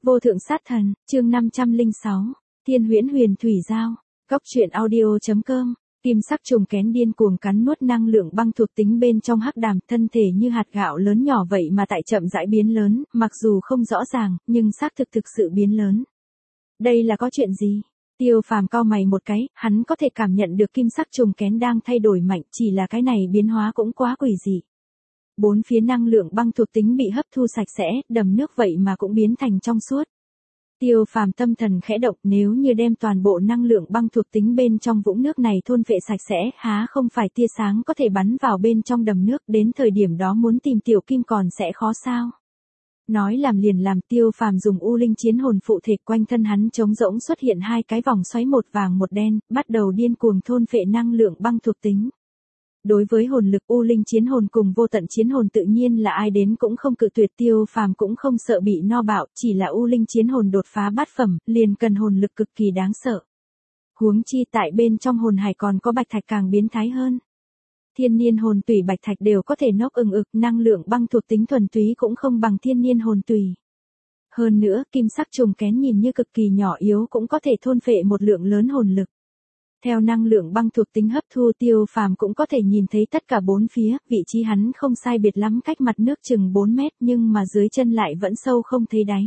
Vô thượng sát thần, chương 506, Thiên huyễn huyền thủy giao, Cóc truyện audio.com. Kim sắc trùng kén điên cuồng cắn nuốt năng lượng băng thuộc tính bên trong hắc đàm, thân thể như hạt gạo lớn nhỏ vậy mà tại chậm rãi biến lớn, mặc dù không rõ ràng, nhưng xác thực sự biến lớn. Đây là có chuyện gì? Tiêu Phàm cau mày một cái, hắn có thể cảm nhận được kim sắc trùng kén đang thay đổi mạnh, chỉ là cái này biến hóa cũng quá quỷ dị. Bốn phía năng lượng băng thuộc tính bị hấp thu sạch sẽ, đầm nước vậy mà cũng biến thành trong suốt. Tiêu Phàm tâm thần khẽ động, nếu như đem toàn bộ năng lượng băng thuộc tính bên trong vũng nước này thôn vệ sạch sẽ, há không phải tia sáng có thể bắn vào bên trong đầm nước, đến thời điểm đó muốn tìm tiểu kim còn sẽ khó sao. Nói làm liền làm, Tiêu Phàm dùng u linh chiến hồn phụ thể, quanh thân hắn trống rỗng xuất hiện hai cái vòng xoáy một vàng một đen, bắt đầu điên cuồng thôn phệ năng lượng băng thuộc tính. Đối với hồn lực u linh chiến hồn cùng vô tận chiến hồn tự nhiên là ai đến cũng không cự tuyệt, Tiêu Phàm cũng không sợ bị no bạo, chỉ là u linh chiến hồn đột phá bát phẩm, liền cần hồn lực cực kỳ đáng sợ. Huống chi tại bên trong hồn hải còn có bạch thạch càng biến thái hơn. Thiên niên hồn tùy bạch thạch đều có thể nốc ực, năng lượng băng thuộc tính thuần túy cũng không bằng thiên niên hồn tùy. Hơn nữa, kim sắc trùng kén nhìn như cực kỳ nhỏ yếu cũng có thể thôn phệ một lượng lớn hồn lực. Theo năng lượng băng thuộc tính hấp thu, Tiêu Phàm cũng có thể nhìn thấy tất cả bốn phía, vị trí hắn không sai biệt lắm cách mặt nước chừng 4 mét, nhưng mà dưới chân lại vẫn sâu không thấy đáy.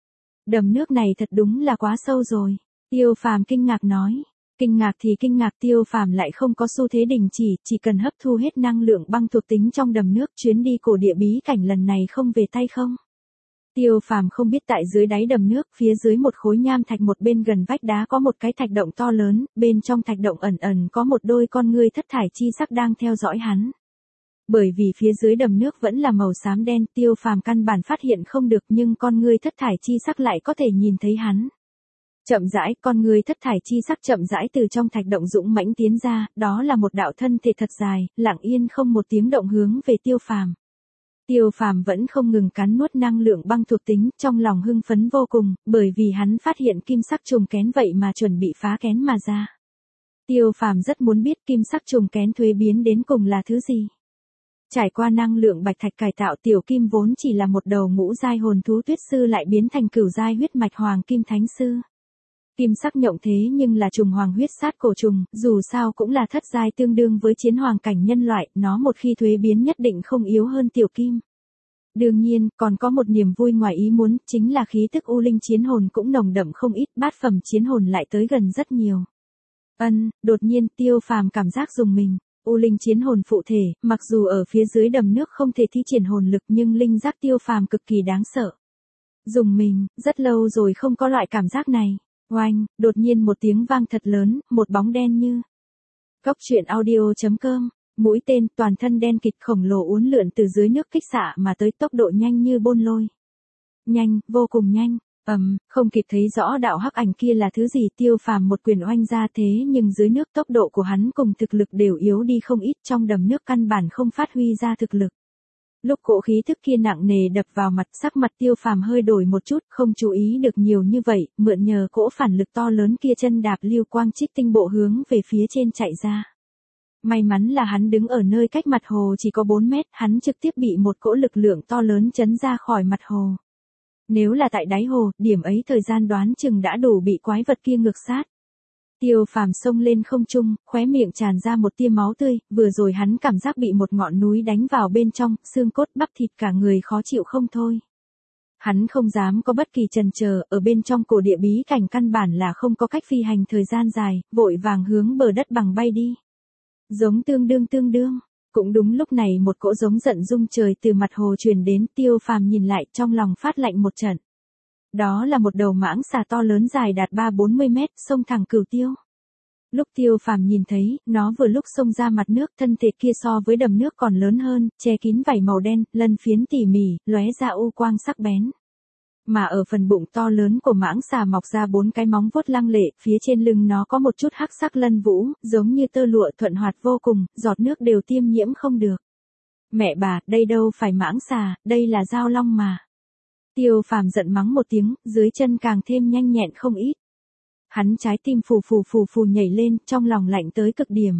Đầm nước này thật đúng là quá sâu rồi. Tiêu Phàm kinh ngạc nói. Kinh ngạc thì kinh ngạc, Tiêu Phàm lại không có xu thế đình chỉ cần hấp thu hết năng lượng băng thuộc tính trong đầm nước, chuyến đi cổ địa bí cảnh lần này không về tay không. Tiêu Phàm không biết tại dưới đáy đầm nước, phía dưới một khối nham thạch một bên gần vách đá có một cái thạch động to lớn, bên trong thạch động ẩn có một đôi con ngươi thất thải chi sắc đang theo dõi hắn. Bởi vì phía dưới đầm nước vẫn là màu xám đen, Tiêu Phàm căn bản phát hiện không được, nhưng con ngươi thất thải chi sắc lại có thể nhìn thấy hắn. Chậm rãi, con ngươi thất thải chi sắc chậm rãi từ trong thạch động dũng mãnh tiến ra, đó là một đạo thân thể thật dài, lặng yên không một tiếng động hướng về Tiêu Phàm. Tiêu Phàm vẫn không ngừng cắn nuốt năng lượng băng thuộc tính, trong lòng hưng phấn vô cùng, bởi vì hắn phát hiện kim sắc trùng kén vậy mà chuẩn bị phá kén mà ra. Tiêu Phàm rất muốn biết kim sắc trùng kén thuế biến đến cùng là thứ gì. Trải qua năng lượng bạch thạch cải tạo, tiểu kim vốn chỉ là một đầu ngũ giai hồn thú tuyết sư lại biến thành cửu giai huyết mạch hoàng kim thánh sư. Kim sắc nhộng thế nhưng là trùng hoàng huyết sát cổ trùng, dù sao cũng là thất giai tương đương với chiến hoàng cảnh nhân loại, nó một khi thuế biến nhất định không yếu hơn tiểu kim. Đương nhiên, còn có một niềm vui ngoài ý muốn, chính là khí tức u linh chiến hồn cũng nồng đậm không ít, bát phẩm chiến hồn lại tới gần rất nhiều. Đột nhiên Tiêu Phàm cảm giác rùng mình. U linh chiến hồn phụ thể, mặc dù ở phía dưới đầm nước không thể thi triển hồn lực, nhưng linh giác Tiêu Phàm cực kỳ đáng sợ. Rùng mình, rất lâu rồi không có loại cảm giác này. Oanh, đột nhiên một tiếng vang thật lớn, một bóng đen như Cóc truyện audio.com, mũi tên toàn thân đen kịt khổng lồ uốn lượn từ dưới nước kích xạ mà tới, tốc độ nhanh như bôn lôi. Nhanh, vô cùng nhanh. Không kịp thấy rõ đạo hắc ảnh kia là thứ gì, Tiêu Phàm một quyền oanh ra, thế nhưng dưới nước tốc độ của hắn cùng thực lực đều yếu đi không ít, trong đầm nước căn bản không phát huy ra thực lực. Lúc cỗ khí thức kia nặng nề đập vào mặt, sắc mặt Tiêu Phàm hơi đổi một chút, không chú ý được nhiều như vậy, mượn nhờ cỗ phản lực to lớn kia chân đạp lưu quang trích tinh bộ hướng về phía trên chạy ra. May mắn là hắn đứng ở nơi cách mặt hồ chỉ có 4 mét, hắn trực tiếp bị một cỗ lực lượng to lớn chấn ra khỏi mặt hồ. Nếu là tại đáy hồ, điểm ấy thời gian đoán chừng đã đủ bị quái vật kia ngược sát. Tiêu Phàm xông lên không trung, khóe miệng tràn ra một tia máu tươi, vừa rồi hắn cảm giác bị một ngọn núi đánh vào bên trong, xương cốt bắp thịt cả người khó chịu không thôi. Hắn không dám có bất kỳ chần chờ, ở bên trong cổ địa bí cảnh căn bản là không có cách phi hành thời gian dài, vội vàng hướng bờ đất bằng bay đi. Giống tương đương. Cũng đúng lúc này một cỗ giống giận rung trời từ mặt hồ truyền đến, Tiêu Phàm nhìn lại trong lòng phát lạnh một trận. Đó là một đầu mãng xà to lớn dài đạt 3-40 mét, xông thẳng Cửu Tiêu. Lúc Tiêu Phàm nhìn thấy, nó vừa lúc xông ra mặt nước, thân thể kia so với đầm nước còn lớn hơn, che kín vảy màu đen, lân phiến tỉ mỉ, lóe ra u quang sắc bén. Mà ở phần bụng to lớn của mãng xà mọc ra 4 cái móng vuốt lăng lệ, phía trên lưng nó có một chút hắc sắc lân vũ, giống như tơ lụa thuận hoạt vô cùng, giọt nước đều tiêm nhiễm không được. Mẹ bà, đây đâu phải mãng xà, đây là dao long mà. Tiêu Phàm giận mắng một tiếng, dưới chân càng thêm nhanh nhẹn không ít. Hắn trái tim phù nhảy lên, trong lòng lạnh tới cực điểm.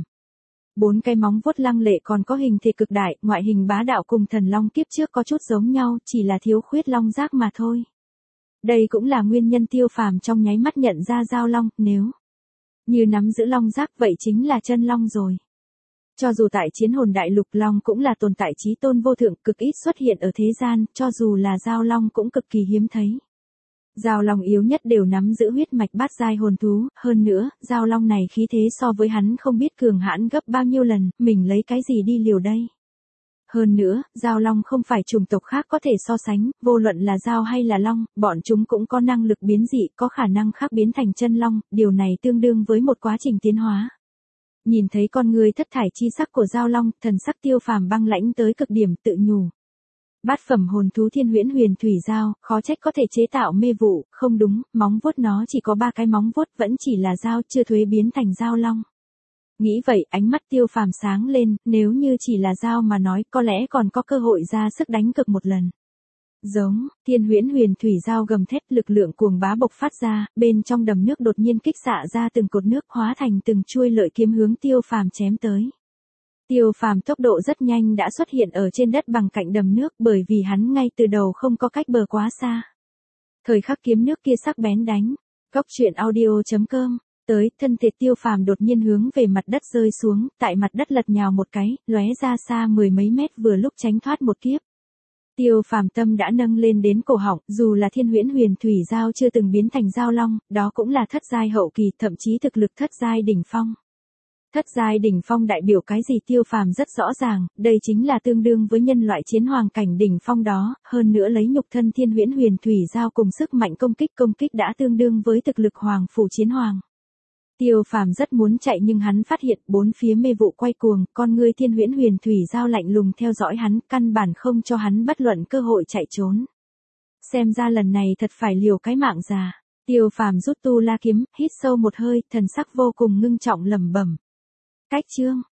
4 cái móng vuốt lăng lệ còn có hình thể cực đại, ngoại hình bá đạo cùng thần long kiếp trước có chút giống nhau, chỉ là thiếu khuyết long giác mà thôi. Đây cũng là nguyên nhân Tiêu Phàm trong nháy mắt nhận ra Dao Long, nếu như nắm giữ long giác vậy chính là chân long rồi. Cho dù tại Chiến Hồn Đại Lục, long cũng là tồn tại chí tôn vô thượng, cực ít xuất hiện ở thế gian, cho dù là Dao Long cũng cực kỳ hiếm thấy. Dao Long yếu nhất đều nắm giữ huyết mạch bát giai hồn thú, hơn nữa, Dao Long này khí thế so với hắn không biết cường hãn gấp bao nhiêu lần, mình lấy cái gì đi liều đây? Hơn nữa, Dao Long không phải chủng tộc khác có thể so sánh, vô luận là Dao hay là Long, bọn chúng cũng có năng lực biến dị, có khả năng khác biến thành chân Long, điều này tương đương với một quá trình tiến hóa. Nhìn thấy con người thất thải chi sắc của Dao Long, thần sắc Tiêu Phàm băng lãnh tới cực điểm, tự nhủ. Bát phẩm hồn thú Thiên Huyễn Huyền Thủy Dao, khó trách có thể chế tạo mê vụ, không đúng, móng vuốt nó chỉ có 3 cái móng vuốt, vẫn chỉ là dao, chưa thuế biến thành Dao Long. Nghĩ vậy, ánh mắt Tiêu Phàm sáng lên, nếu như chỉ là dao mà nói, có lẽ còn có cơ hội ra sức đánh cực một lần. Giống, Thiên Huyễn Huyền Thủy Dao gầm thét, lực lượng cuồng bá bộc phát ra, bên trong đầm nước đột nhiên kích xạ ra từng cột nước, hóa thành từng chuôi lợi kiếm hướng Tiêu Phàm chém tới. Tiêu Phàm tốc độ rất nhanh đã xuất hiện ở trên đất bằng cạnh đầm nước, bởi vì hắn ngay từ đầu không có cách bờ quá xa. Thời khắc kiếm nước kia sắc bén đánh. Cốc truyện audio.com. Tới, thân thể Tiêu Phàm đột nhiên hướng về mặt đất rơi xuống, tại mặt đất lật nhào một cái, lóe ra xa 10 mấy mét, vừa lúc tránh thoát một kiếp. Tiêu Phàm tâm đã nâng lên đến cổ họng, dù là Thiên Huyễn Huyền Thủy Dao chưa từng biến thành Dao Long, đó cũng là thất giai hậu kỳ, thậm chí thực lực thất giai đỉnh phong. Thất giai đỉnh phong đại biểu cái gì Tiêu Phàm rất rõ ràng, đây chính là tương đương với nhân loại chiến hoàng cảnh đỉnh phong đó, hơn nữa lấy nhục thân Thiên Huyễn Huyền Thủy Dao cùng sức mạnh công kích đã tương đương với thực lực hoàng phủ chiến hoàng. Tiêu Phàm rất muốn chạy nhưng hắn phát hiện bốn phía mê vụ quay cuồng, con ngươi Thiên Huyễn Huyền Thủy Dao lạnh lùng theo dõi hắn, căn bản không cho hắn bất luận cơ hội chạy trốn. Xem ra lần này thật phải liều cái mạng già. Tiêu Phàm rút tu la kiếm, hít sâu một hơi, thần sắc vô cùng ngưng trọng lẩm bẩm. Cách chương